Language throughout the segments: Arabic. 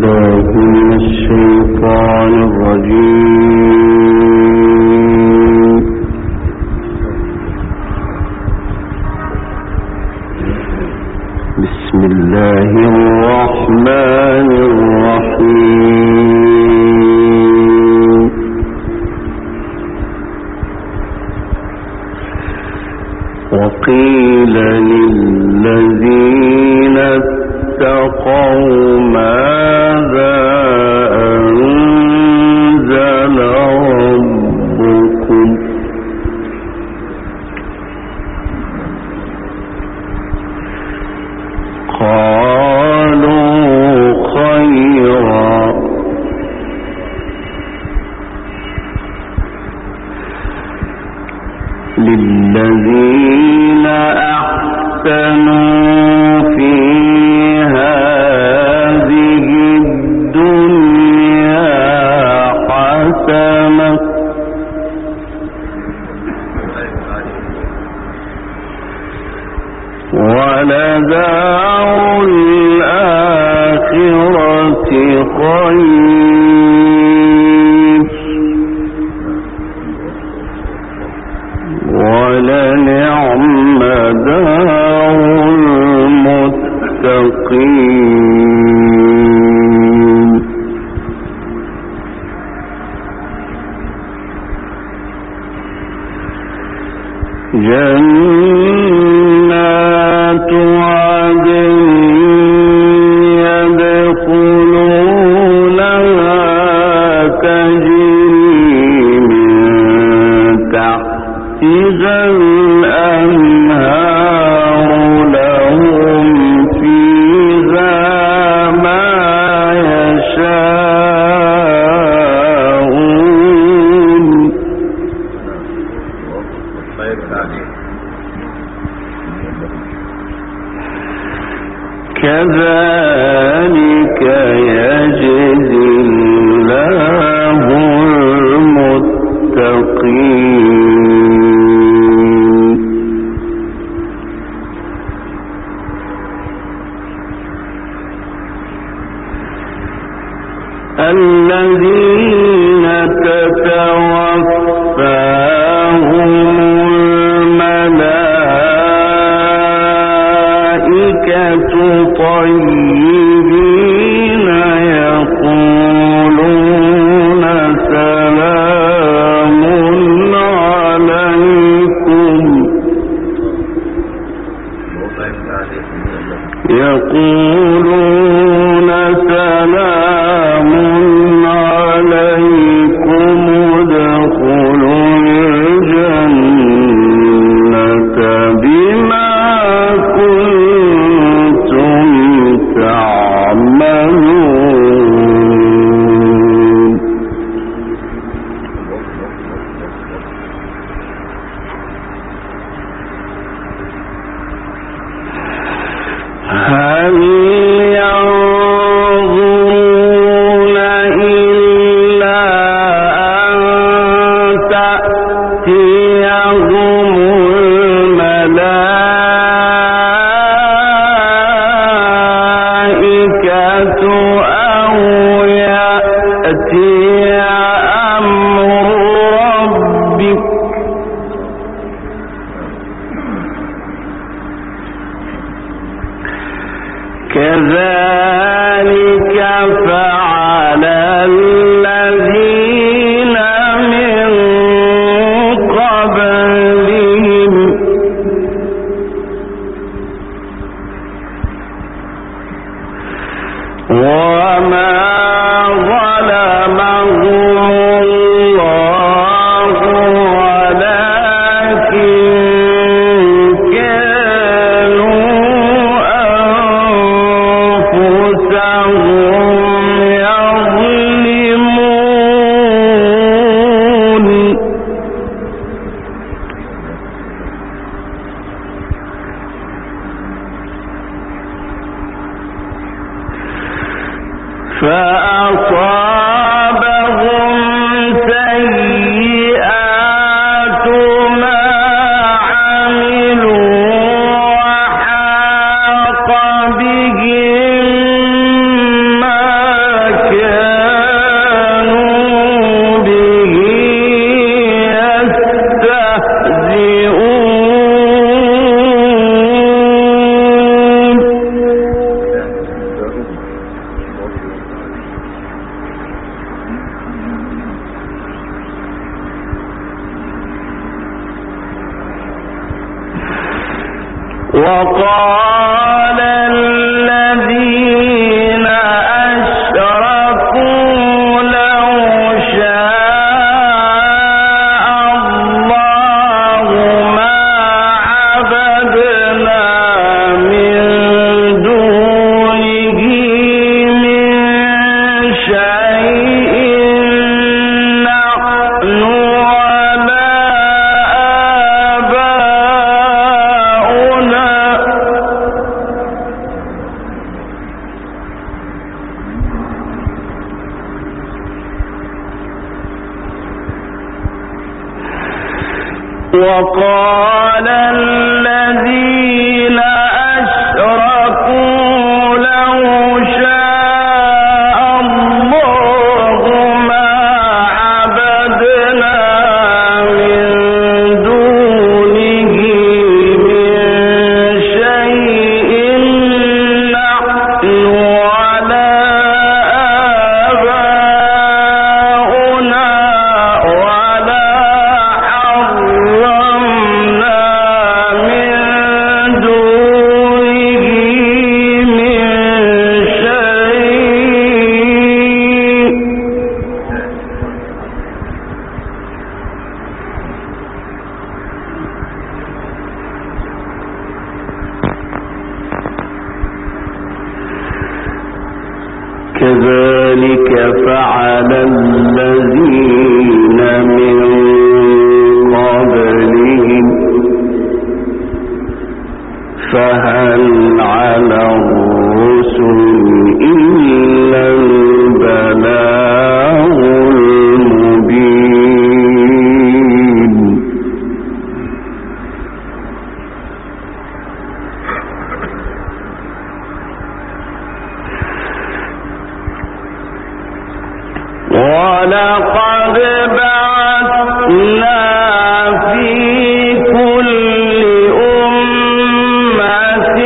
بالله من الشيطان الرجيم. بسم الله الرحمن الرحيم. وقيل للذين اتقوا ماذا أنزل ربكم قالوا خيرا للذين أحسنوا في هذه الدنيا حسنة ولدار الآخرة خير ولنعم دار المتقين. جنات عدن يدخلونها تجري من تحتها الأنهار لهم فيها ما يشاءون كذلك يجزي الله المتقين. الذين تتوفاهم الملائكة طيبين يقولون سلام عليكم ادخلوا الجنة بما كنتم تعملون. هل ينظرون إلا أن تأتيهم الملائكة أو يأتي أمر ربك كذلك فعل الذين من قبلهم وما ظلمهم الله ولكن كانوا فأصابهم سيئات ما عملوا وحاق بهم ما وقال الذين أشركوا لو شاء الله ما عبدنا من دونه من شيء نحن ولا آباؤنا ولا حرمنا من دونه من شيء كذلك فعل الذين من قبلهم فهل على الرسل إلا البلاغ المبين ولقد بعثنا في كل أمة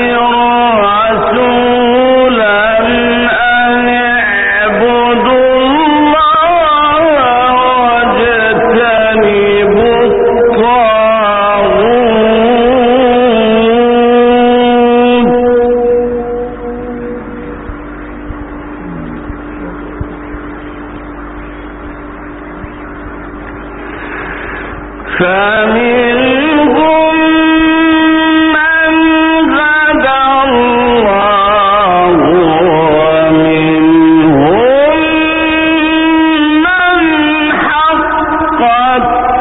رسولا أن اعبدوا الله واجتنبوا الطاغوت فمنهم من هدى الله ومنهم من حقت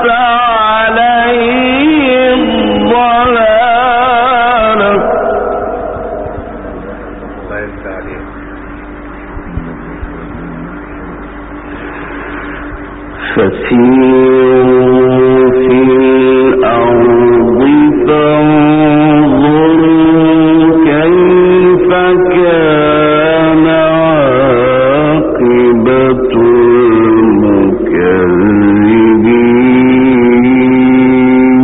عليه الضلالة فسيروا في الأرض فانظروا كيف كان عاقبة المكذبين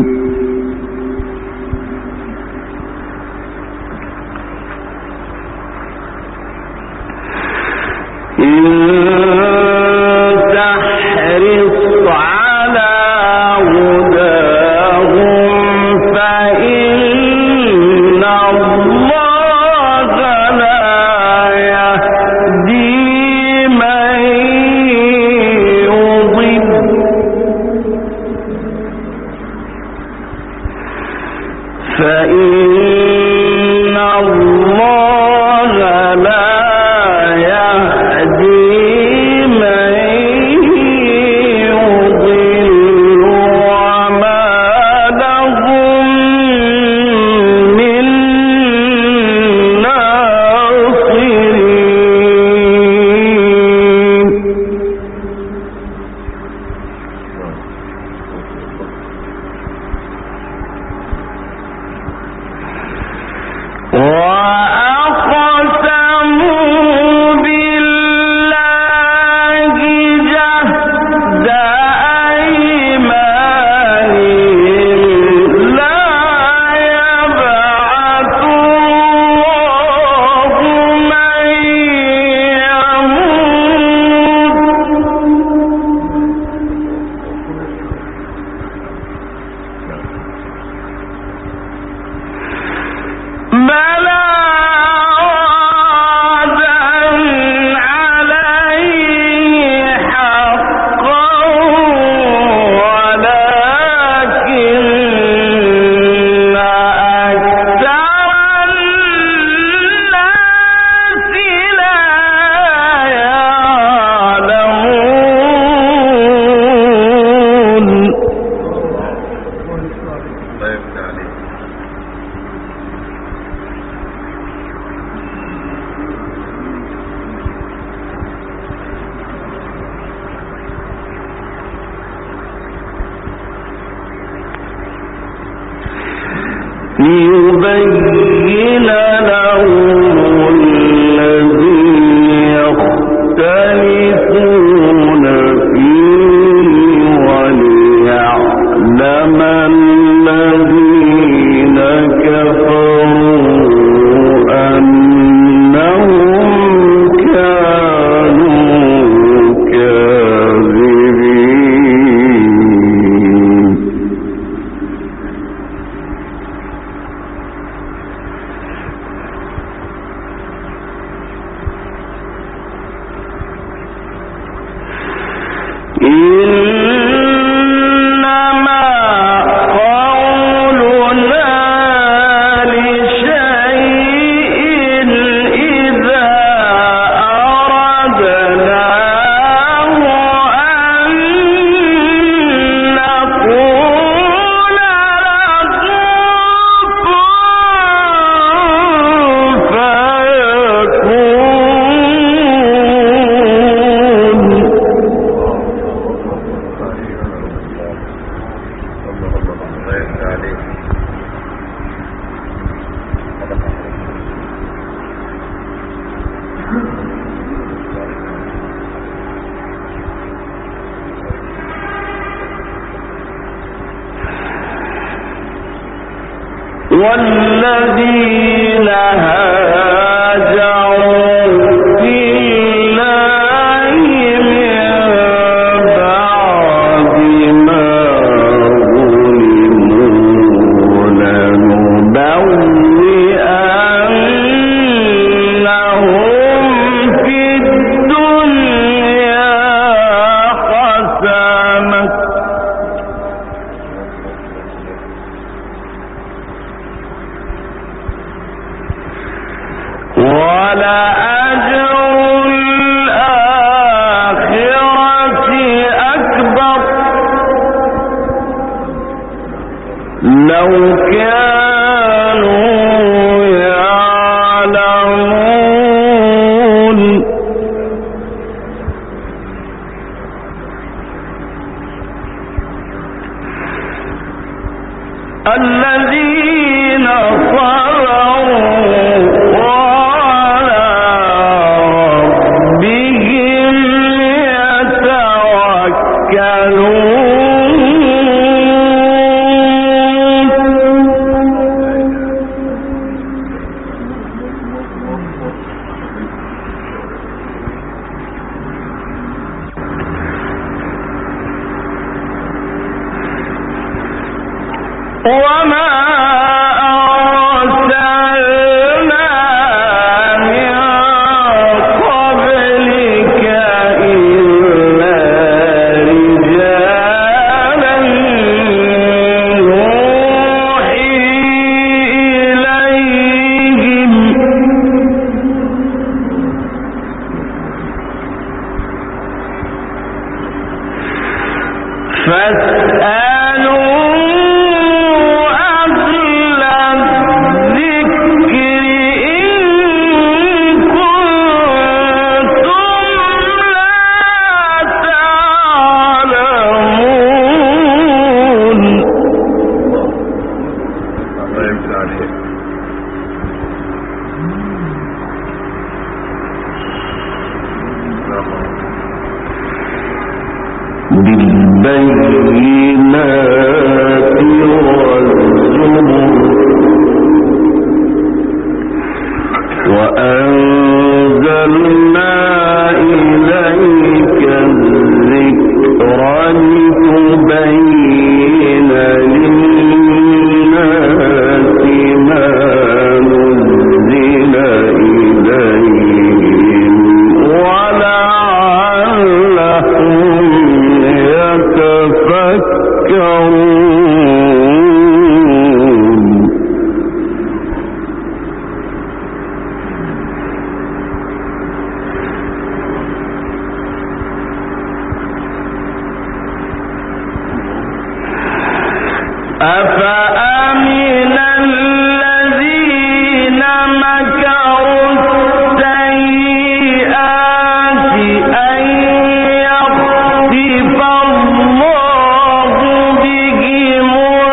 تحرص على هداهم فإن الله لا يهدي من يضل فإن الله لا يهدي والذين هاجروا في الله من بعد ما ظلموا لنبوئنهم في الدنيا حسنة ولأجر الآخرة أكبر لو كانوا يعلمون الذين صبروا وعلى ربهم وما أرسلنا من قبلك إلا رجالا نوحي إليهم فاسألوا بالبينات والزبر وأنزلنا إليك الذكر لتبين للناس ما نزل إليهم ولعلهم يتفكرون أفأمن الذين مكروا السيئات أن يخسف الله بهم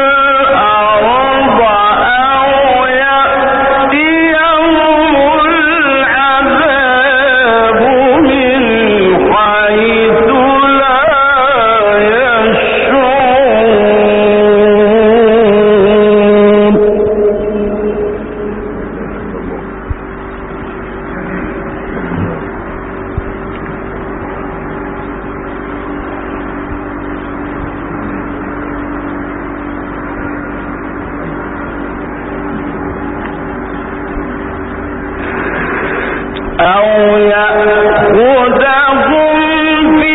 الأرض أو يأتيهم العذاب من حيث لا يشعرون أو يأخذهم في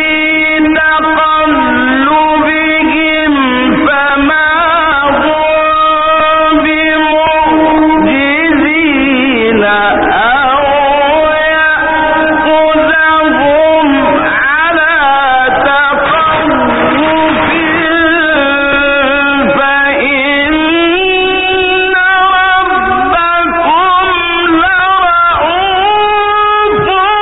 تقلبهم فما هم بمعجزين أو يأخذهم على تخوف فإن ربكم لرؤوف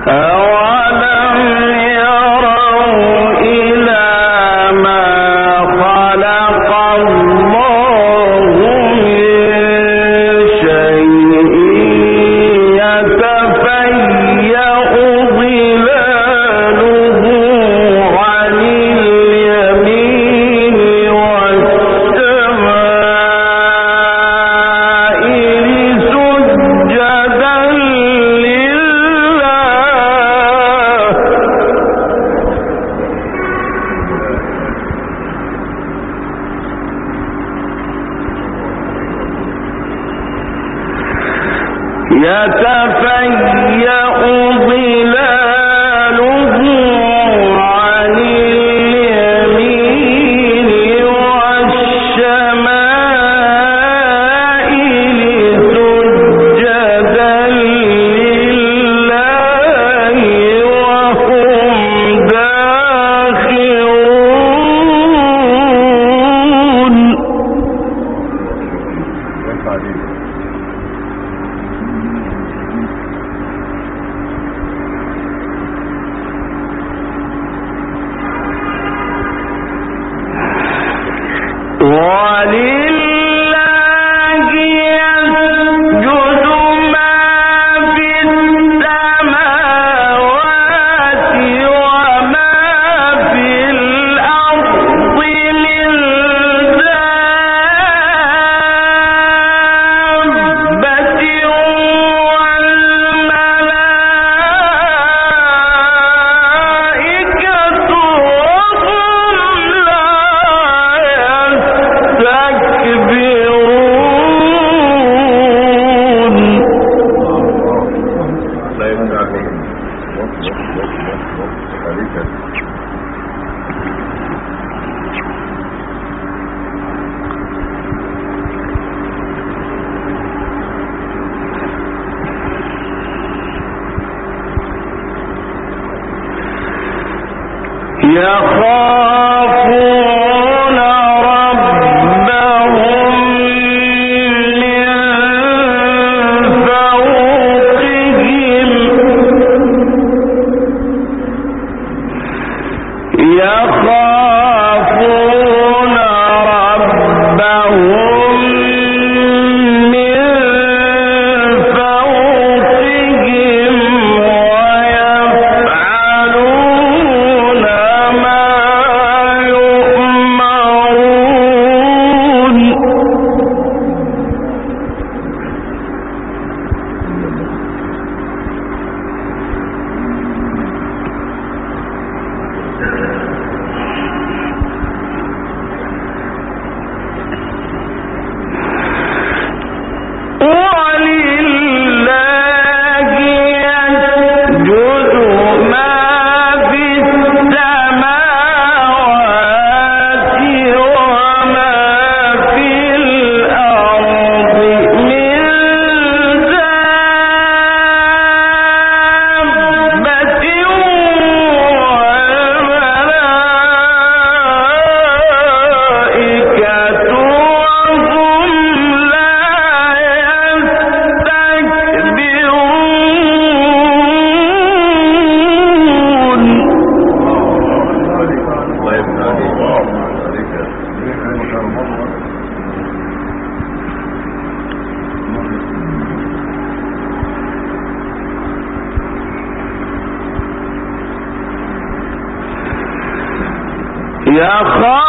يخافون